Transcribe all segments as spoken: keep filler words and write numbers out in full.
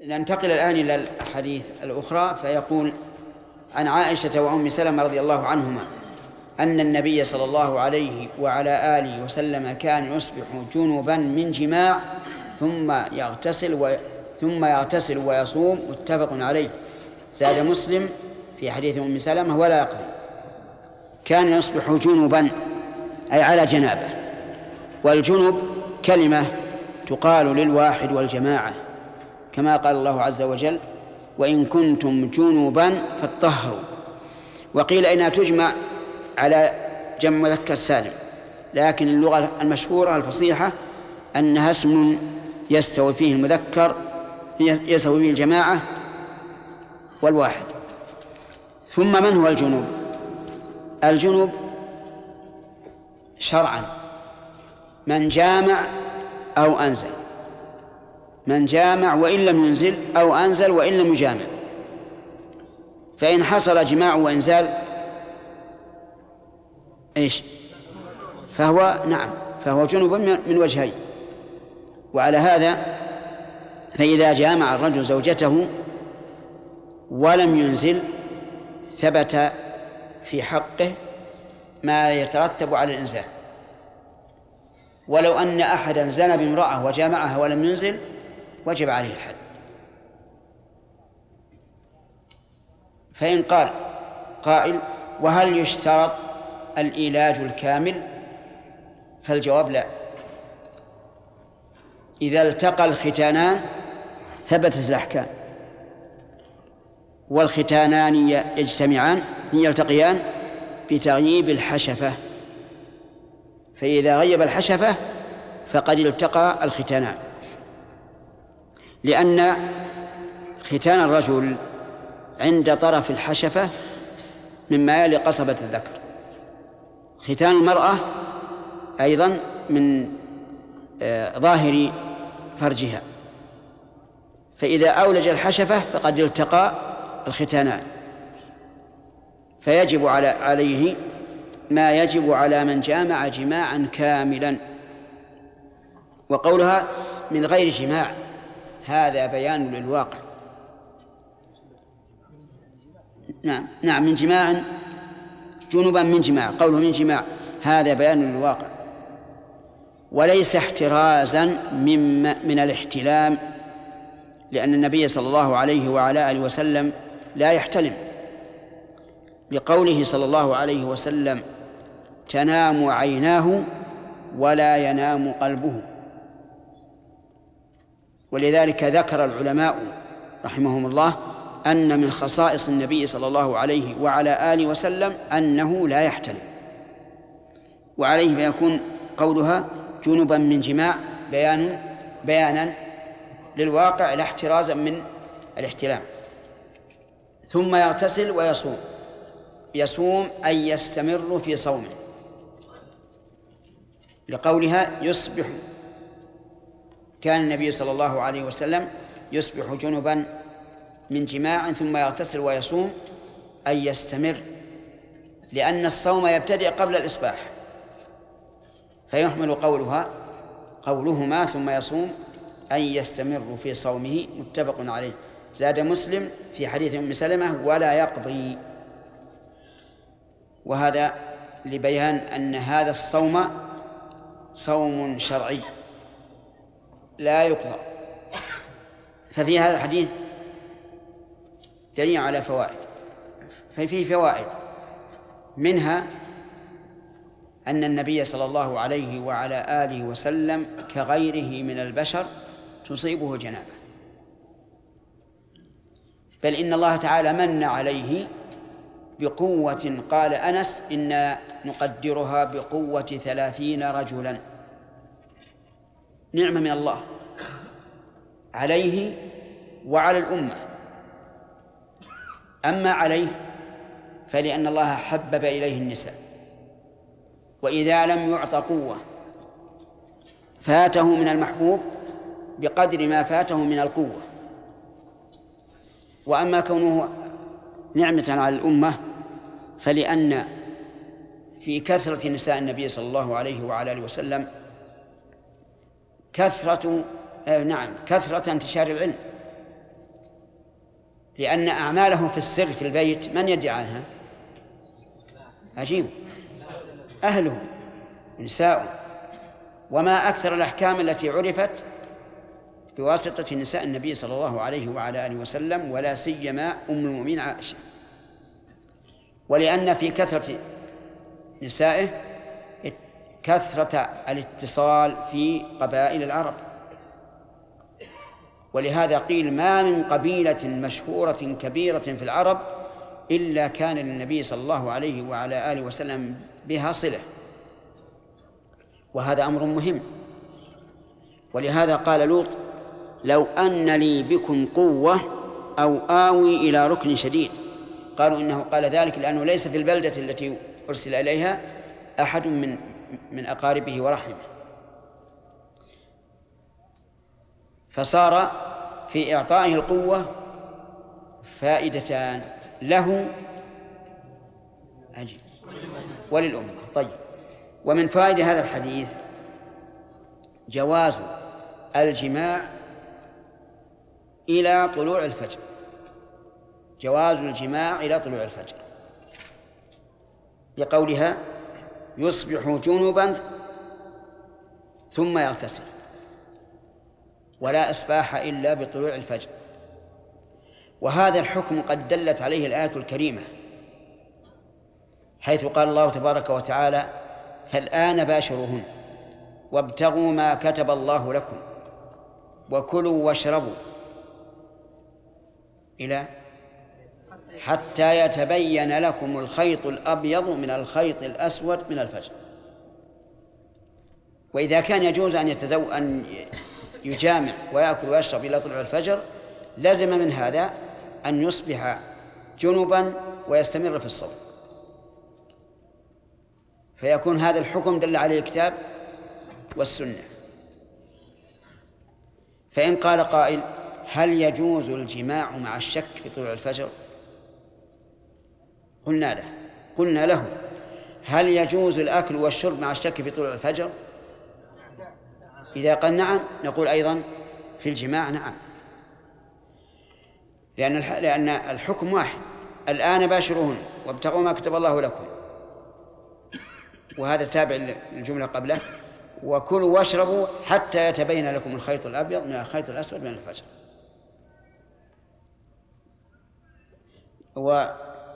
ننتقل الآن إلى الحديث الأخرى. فيقول عن عائشة وأم سلمة رضي الله عنهما أن النبي صلى الله عليه وعلى آله وسلم كان يصبح جنبا من جماع ثم يغتسل و... ثم يغتسل ويصوم، متفق عليه. زاد مسلم في حديث أم سلمة ولا يقضي. كان يصبح جنبا أي على جنابه، والجنب كلمة تقال للواحد والجماعة، كما قال الله عز وجل: وإن كنتم جنبا فاطهروا. وقيل إنها تجمع على جمع مذكر سالم، لكن اللغة المشهورة الفصيحة أنها اسم يستوي فيه المذكر يستوي فيه الجماعة والواحد. ثم من هو الجنوب؟ الجنوب شرعا من جامع أو أنزل، من جامع وإن لم ينزل، أو أنزل وإن لم يجامع. فإن حصل جماع وإنزال إيش؟ فهو نعم فهو جنوب من وجهين. وعلى هذا فإذا جامع الرجل زوجته ولم ينزل ثبت في حقه ما يترتب على الإنزال. ولو أن أحدا زنى بامرأة وجامعها ولم ينزل وجب عليه الحد. فإن قال قائل: وهل يشترط العلاج الكامل؟ فالجواب لا. إذا التقى الختانان ثبتت الأحكام، والختانان يجتمعان يلتقيان بتغييب الحشفة، فإذا غيب الحشفة فقد التقى الختانان، لأن ختان الرجل عند طرف الحشفة مما يلي قصبة الذكر، ختان المرأة أيضا من ظاهر فرجها، فإذا أولج الحشفة فقد التقى الختانان، فيجب على عليه ما يجب على من جامع جماعا كاملا. وقولها من غير جماع هذا بيان للواقع. نعم نعم من جماع، جنبا من جماع، قوله من جماع هذا بيان للواقع، وليس احترازا من من الاحتلام، لأن النبي صلى الله عليه وعلى آله وسلم لا يحتلم، لقوله صلى الله عليه وسلم: تنام عيناه ولا ينام قلبه. ولذلك ذكر العلماء رحمهم الله أن من خصائص النبي صلى الله عليه وعلى آله وسلم أنه لا يحتلم، وعليه فيكون قولها جنبا من جماع بيان بيانا للواقع لا احترازا من الاحتلام. ثم يغتسل ويصوم. يصوم أي يستمر في صومه، لقولها يصبح. كان النبي صلى الله عليه وسلم يصبح جنبا من جماع ثم يغتسل ويصوم أي يستمر، لأن الصوم يبتدئ قبل الإصباح، فيحمل قولها قولهما ثم يصوم أي يستمر في صومه، متفق عليه. زاد مسلم في حديث أم سلمة ولا يقضي. وهذا لبيان أن هذا الصوم صوم شرعي لا يقضى. ففي هذا الحديث دليل على فوائد، ففيه فوائد منها أن النبي صلى الله عليه وعلى آله وسلم كغيره من البشر تصيبه جنابة، بل إن الله تعالى من عليه بقوة، قال أنس: إنا نقدرها بقوة ثلاثين رجلا. نعمة من الله عليه وعلى الأمة. أما عليه فلأن الله حبب إليه النساء، وإذا لم يعط قوة فاته من المحبوب بقدر ما فاته من القوة. وأما كونه نعمة على الأمة فلأن في كثرة نساء النبي صلى الله عليه وعلى آله وسلم كثرة آه نعم كثرة انتشار العلم، لأن أعماله في السر في البيت من يدري عنها؟ عجيب، أهله نساء. وما أكثر الأحكام التي عرفت بواسطة نساء النبي صلى الله عليه وعلى آله وسلم، ولا سيما أم المؤمنين عائشة. ولأن في كثرة نسائه كثرة الاتصال في قبائل العرب، ولهذا قيل ما من قبيلة مشهورة كبيرة في العرب إلا كان للنبي صلى الله عليه وعلى آله وسلم بها صلة، وهذا أمر مهم. ولهذا قال لوط: لو أن لي بكم قوة أو آوي إلى ركن شديد. قالوا إنه قال ذلك لأنه ليس في البلدة التي أرسل إليها أحد من من أقاربه ورحمه، فصار في إعطائه القوة فائدتان له أجل وللأمة. طيب، ومن فائدة هذا الحديث جواز الجماع إلى طلوع الفجر، جواز الجماع إلى طلوع الفجر، لقولها: يصبح جنبا ثم يغتسل، ولا إصباح إلا بطلوع الفجر. وهذا الحكم قد دلت عليه الآية الكريمة، حيث قال الله تبارك وتعالى: فالآن باشروهن وابتغوا ما كتب الله لكم وكلوا واشربوا إلى حتى يتبين لكم الخيط الأبيض من الخيط الأسود من الفجر. وإذا كان يجوز أن يتزو أن يجامع ويأكل ويشرب إلى طلوع الفجر، لازم من هذا أن يصبح جنبا ويستمر في الصوم، فيكون هذا الحكم دل عليه الكتاب والسنة. فإن قال قائل: هل يجوز الجماع مع الشك في طلوع الفجر؟ قلنا له قلنا له هل يجوز الأكل والشرب مع الشك في طلوع الفجر؟ إذا قال نعم نقول أيضا في الجماع نعم، لأن لأن الحكم واحد: الآن باشروهن وابتغوا ما كتب الله لكم، وهذا تابع للجملة قبله: وكلوا واشربوا حتى يتبين لكم الخيط الأبيض من الخيط الأسود من الفجر. و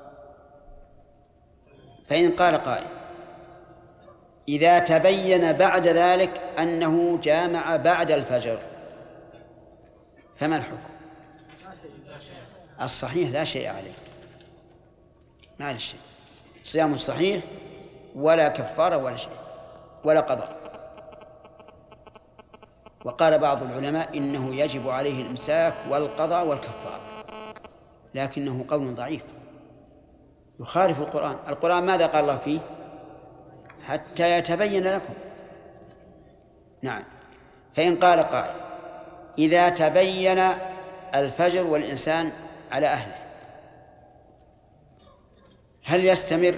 فإن قال قائل: إذا تبين بعد ذلك أنه جامع بعد الفجر فما الحكم؟ الصحيح لا شيء عليه، ما عليه شيء، صيام صحيح ولا كفارة ولا شيء ولا قضاء. وقال بعض العلماء إنه يجب عليه الإمساك والقضاء والكفارة، لكنه قول ضعيف يخالف القرآن. القرآن ماذا قال الله فيه؟ حتى يتبين لكم. نعم. فإن قال قائل: إذا تبين الفجر والإنسان على أهله هل يستمر؟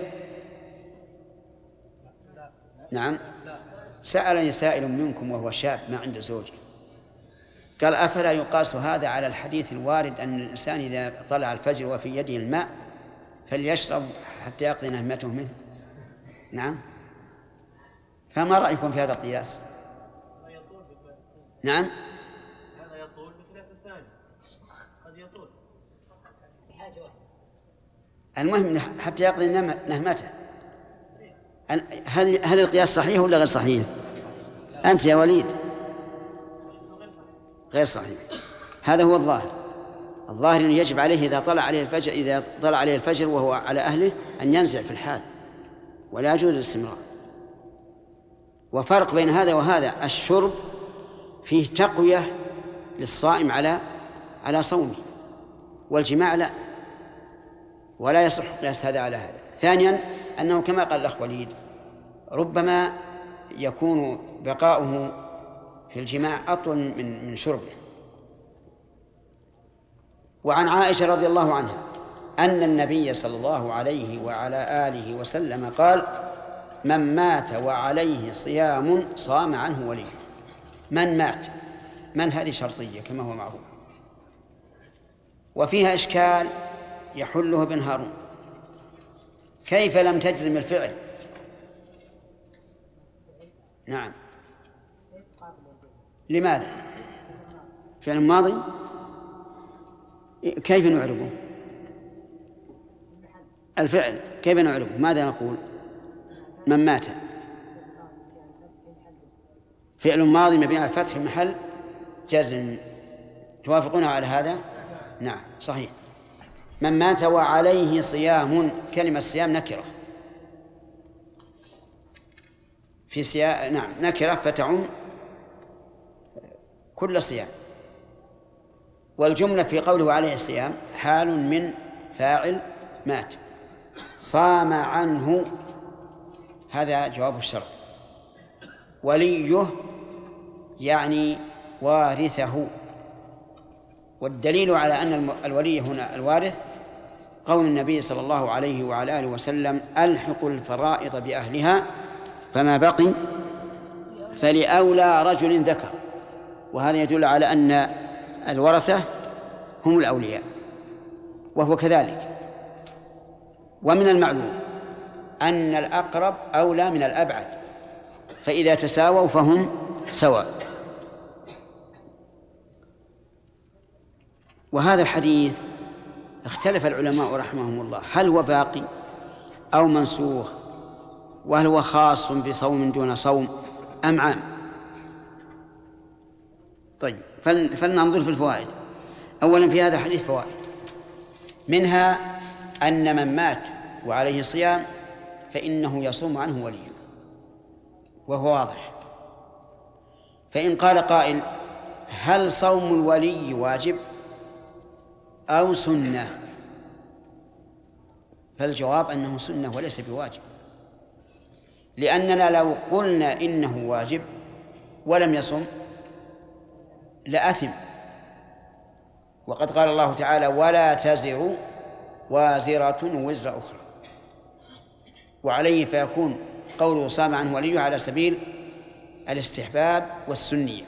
نعم. سألني سائل منكم وهو شاب ما عنده زوجة، قال: أفلا يقاس هذا على الحديث الوارد أن الإنسان إذا طلع الفجر وفي يده الماء فليشرب حتى يقضي نهمته منه؟ نعم. فما رأيكم في هذا القياس؟ نعم. هذا يطول بخلاف الثاني، قد يطول. المهم حتى يقضي نهمته. هل هل القياس صحيح ولا غير صحيح؟ أنت يا وليد غير صحيح. هذا هو الظاهر. الظاهر أنه يجب عليه إذا طلع عليه الفجر إذا طلع عليه الفجر وهو على أهله أن ينزع في الحال ولا يجوز الاستمرار. وفرق بين هذا وهذا: الشرب فيه تقوية للصائم على على صومه، والجماع لا، ولا يصح قياس هذا على هذا. ثانيا أنه كما قال الأخ وليد ربما يكون بقاؤه في الجماع أطول من من شربه. وعن عائشة رضي الله عنها أن النبي صلى الله عليه وعلى آله وسلم قال: من مات وعليه صيام صام عنه وليه. من مات، من هذه شرطية كما هو معروف، وفيها إشكال يحله ابن هارون: كيف لم تجزم الفعل؟ نعم، لماذا؟ فعل ماضي كيف نعربه؟ الفعل كيف نعربه؟ ماذا نقول؟ من مات فعل ماضي مبني على الفتح محل جزم. توافقونه على هذا؟ نعم صحيح. من مات وعليه صيام، كلمة صيام نكرة في سياق، نعم نكرة فتعم كل صيام. والجملة في قوله عليه الصيام حال من فاعل مات. صام عنه هذا جواب الشرط. وليه يعني وارثه. والدليل على أن الولي هنا الوارث قول النبي صلى الله عليه وعلى آله وسلم: ألحقوا الفرائض بأهلها فما بقي فلأولى رجل ذكر. وهذا يدل على أن الورثة هم الأولياء، وهو كذلك. ومن المعلوم أن الأقرب أولى من الأبعد، فإذا تساووا فهم سواء. وهذا الحديث اختلف العلماء رحمهم الله: هل هو باقي أو منسوخ؟ وهل هو خاص بصوم دون صوم أم عام؟ طيب، فلننظر في الفوائد. أولا في هذا الحديث فوائد، منها أن من مات وعليه صيام فإنه يصوم عنه وليه، وهو واضح. فإن قال قائل: هل صوم الولي واجب أو سنة؟ فالجواب أنه سنة وليس بواجب، لأننا لو قلنا إنه واجب ولم يصم لأثم. وقد قال الله تعالى: ولا تزر وازرة وزر أخرى. وعليه فيكون قوله صام عنه وليه على سبيل الاستحباب والسنية.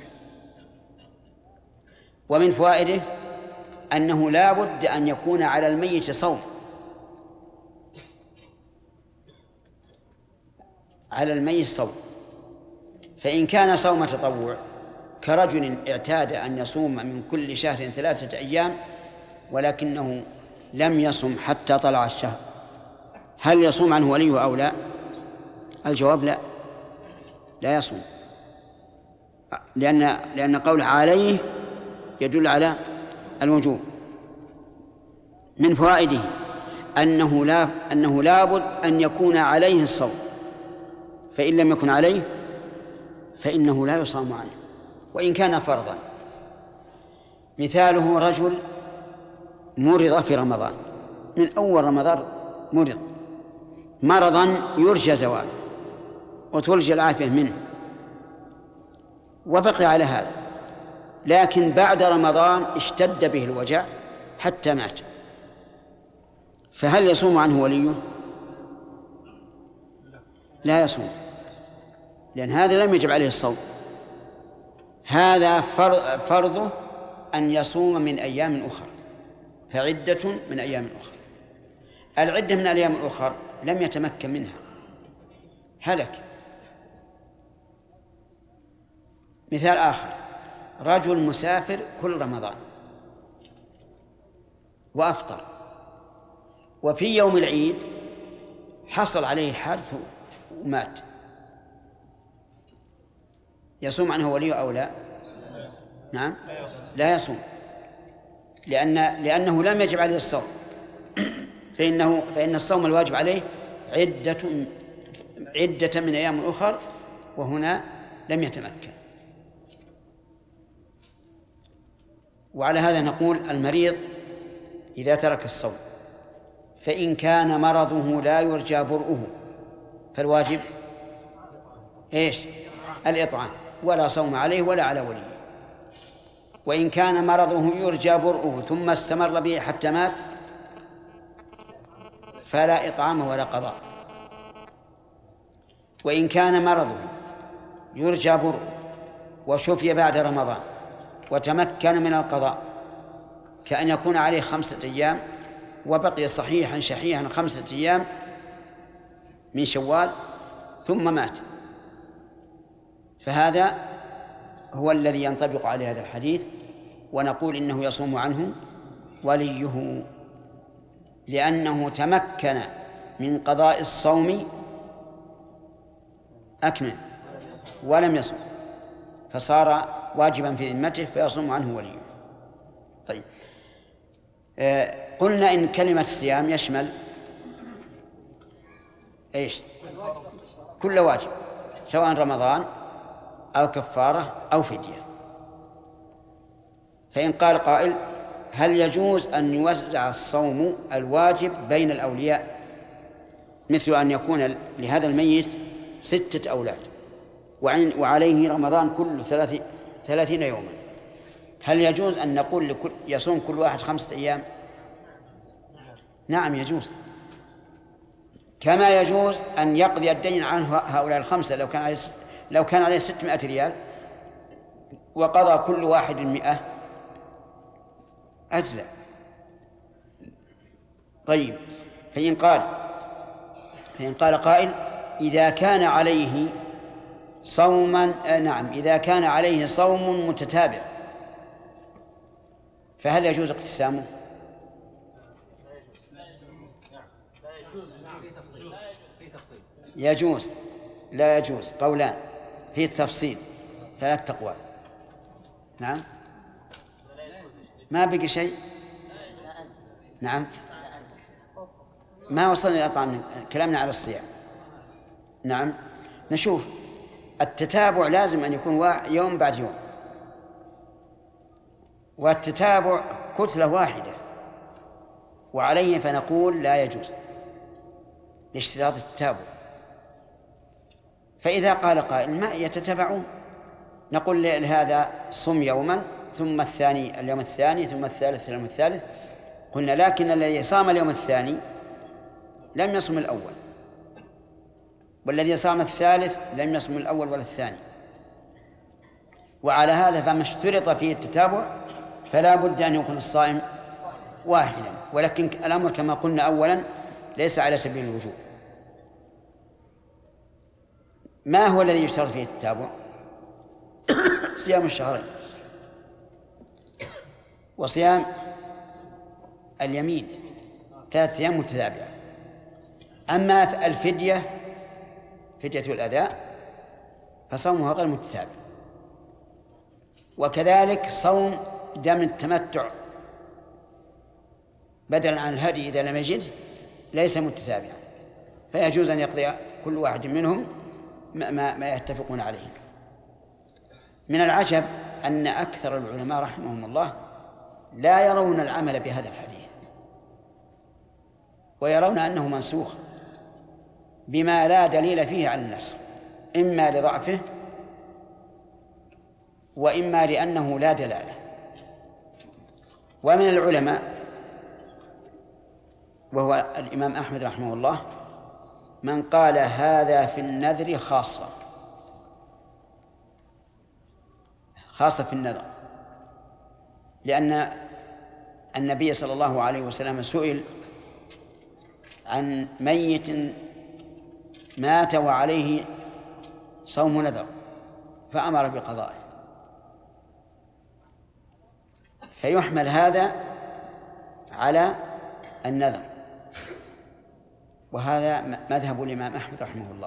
ومن فوائده أنه لا بد أن يكون على الميت صوم، على الميت صوم. فإن كان صوم تطوع كرجل اعتاد أن يصوم من كل شهر ثلاثة أيام ولكنه لم يصم حتى طلع الشهر، هل يصوم عنه وليه أو لا؟ الجواب لا، لا يصوم، لأن لأن قوله عليه يدل على الوجوب. من فوائده أنه لا أنه لابد أن يكون عليه الصوم، فإن لم يكن عليه فإنه لا يصام عنه وإن كان فرضا. مثاله رجل مرض في رمضان، من أول رمضان مرض مرضا يرجى زواله وترجى العافية منه، وبقي على هذا، لكن بعد رمضان اشتد به الوجع حتى مات، فهل يصوم عنه وليه؟ لا يصوم، لأن هذا لم يجب عليه الصوم. هذا فرضه أن يصوم من أيام أخرى، فعدة من أيام أخرى. العدة من الأيام الأخرى لم يتمكن منها، هلك. مثال آخر: رجل مسافر كل رمضان وأفطر، وفي يوم العيد حصل عليه حادث ومات، يصوم عنه وليه أو لا؟ نعم لا يصوم، لأن لأنه لم يجب عليه الصوم. فإنه فإن الصوم الواجب عليه عدة عدة من أيام أخر، وهنا لم يتمكن. وعلى هذا نقول: المريض إذا ترك الصوم فإن كان مرضه لا يرجى برؤه فالواجب إيش؟ الإطعام، ولا صوم عليه ولا على وليه. وإن كان مرضه يرجى برؤه ثم استمر به حتى مات فلا إطعام ولا قضاء. وإن كان مرضه يرجى برؤه وشفي بعد رمضان وتمكن من القضاء كأن يكون عليه خمسة أيام وبقي صحيحا شحيحا خمسة أيام من شوال ثم مات، فهذا هو الذي ينطبق عليه هذا الحديث، ونقول إنه يصوم عنه وليه، لأنه تمكن من قضاء الصوم أكمل ولم يصوم، فصار واجبا في ذمته فيصوم عنه وليه. طيب، آه قلنا إن كلمة الصيام يشمل إيش؟ كل واجب، سواء رمضان أو كفارة أو فدية. فإن قال قائل: هل يجوز أن يوزع الصوم الواجب بين الأولياء، مثل أن يكون لهذا الميت ستة أولاد وعليه رمضان كل ثلاثين يوما، هل يجوز أن نقول لكل يصوم كل واحد خمسة أيام؟ نعم يجوز، كما يجوز أن يقضي الدين عنه هؤلاء الخمسة لو كان عليه لو كان عليه ستمائة ريال وقضى كل واحد مئة أجزاء. طيب، فإن قال فإن قال قائل: إذا كان عليه صوما آه نعم إذا كان عليه صوم متتابع فهل يجوز اقتسامه؟ يجوز، لا يجوز، قولان في التفصيل، ثلاث أقوال. نعم، ما بقي شيء. نعم، ما وصلنا إلى أطعام، كلامنا على الصيام. نعم، نشوف التتابع لازم أن يكون يوم بعد يوم، والتتابع كتلة واحدة، وعليه فنقول لا يجوز لاشتراط التتابع. فإذا قال قائل: ما يتتابعون، نقول لهذا صم يوما ثم الثاني اليوم الثاني ثم الثالث اليوم الثالث. قلنا: لكن الذي صام اليوم الثاني لم يصم الأول، والذي صام الثالث لم يصم الأول ولا الثاني، وعلى هذا فما اشترط فيه التتابع فلا بد أن يكون الصائم واحدا، ولكن الأمر كما قلنا أولا ليس على سبيل الوجوب. ما هو الذي يشترط فيه التتابع؟ صيام الشهرين وصيام اليمين ثلاثة أيام متتابعة. أما الفدية، فدية الأداء، فصومها غير متتابع، وكذلك صوم دم التمتع بدلا عن الهدي إذا لم يجد ليس متتابعا، فيجوز أن يقضي كل واحد منهم ما, ما, ما يتفقون عليه. من العجب أن أكثر العلماء رحمهم الله لا يرون العمل بهذا الحديث، ويرون أنه منسوخ بما لا دليل فيه على النسخ، إما لضعفه وإما لأنه لا دلالة. ومن العلماء وهو الإمام أحمد رحمه الله من قال هذا في النذر خاصة خاصة في النذر، لأن النبي صلى الله عليه وسلم سئل عن ميت مات وعليه صوم نذر فأمر بقضائه، فيحمل هذا على النذر، وهذا مذهب الإمام أحمد رحمه الله،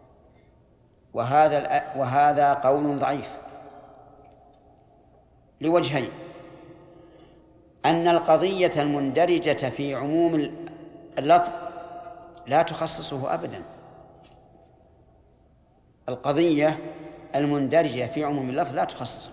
وهذا وهذا قول ضعيف لوجهين: أن القضية المندرجة في عموم اللفظ لا تخصصه أبدا. القضية المندرجة في عموم اللفظ لا تخصصه،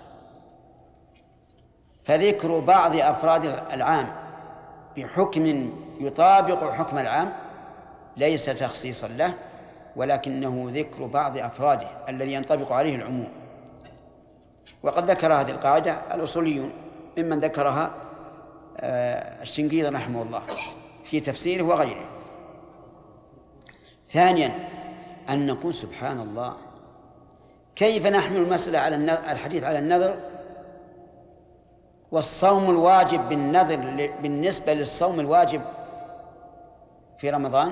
فذكر بعض أفراد العام بحكم يطابق حكم العام ليس تخصيصا له، ولكنه ذكر بعض أفراده الذي ينطبق عليه العموم. وقد ذكر هذه القاعدة الأصوليون ممن ذكرها الشنقيطي رحمه الله في تفسيره وغيره. ثانيا أن نقول سبحان الله، كيف نحمل المسألة على الحديث على النذر والصوم الواجب بالنذر بالنسبة للصوم الواجب في رمضان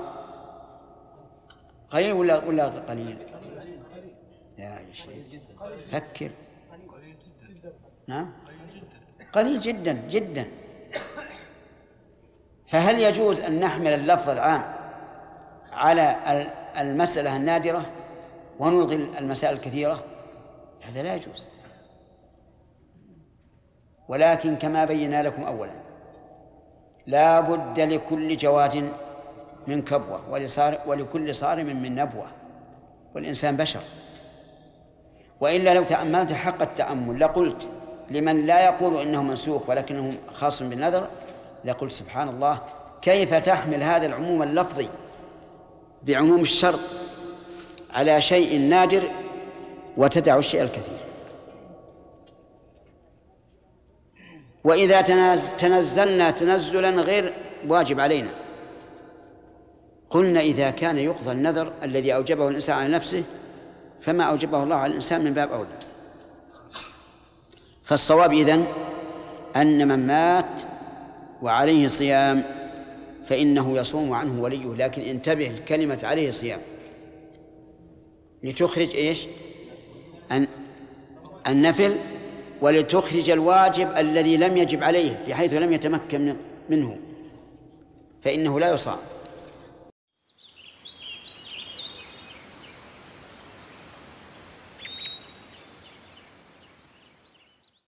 قليل ولا ولا قليل؟ يا شيخ فكر. نعم قليل جدا جدا. فهل يجوز أن نحمل اللفظ العام على المسألة النادرة ونلغي المسائل الكثيرة؟ هذا لا يجوز. ولكن كما بينا لكم أولا لا بد لكل جواد من كبوة ولكل صارم من نبوة، والإنسان بشر. وإلا لو تأملت حق التأمل لقلت لمن لا يقول إنه منسوخ ولكنه خاص بالنذر، لقلت سبحان الله كيف تحمل هذا العموم اللفظي بعموم الشرط على شيء نادر وتدع الشيء الكثير. وإذا تنزلنا تنزلا غير واجب علينا قلنا إذا كان يقضى النذر الذي أوجبه الإنسان على نفسه فما أوجبه الله على الإنسان من باب أولى. فالصواب إذن أن من مات وعليه صيام فإنه يصوم عنه وليه، لكن انتبه الكلمة عليه صيام لتخرج إيش؟ النفل ولتخرج الواجب الذي لم يجب عليه بحيث لم يتمكن منه، فإنه لا يصام.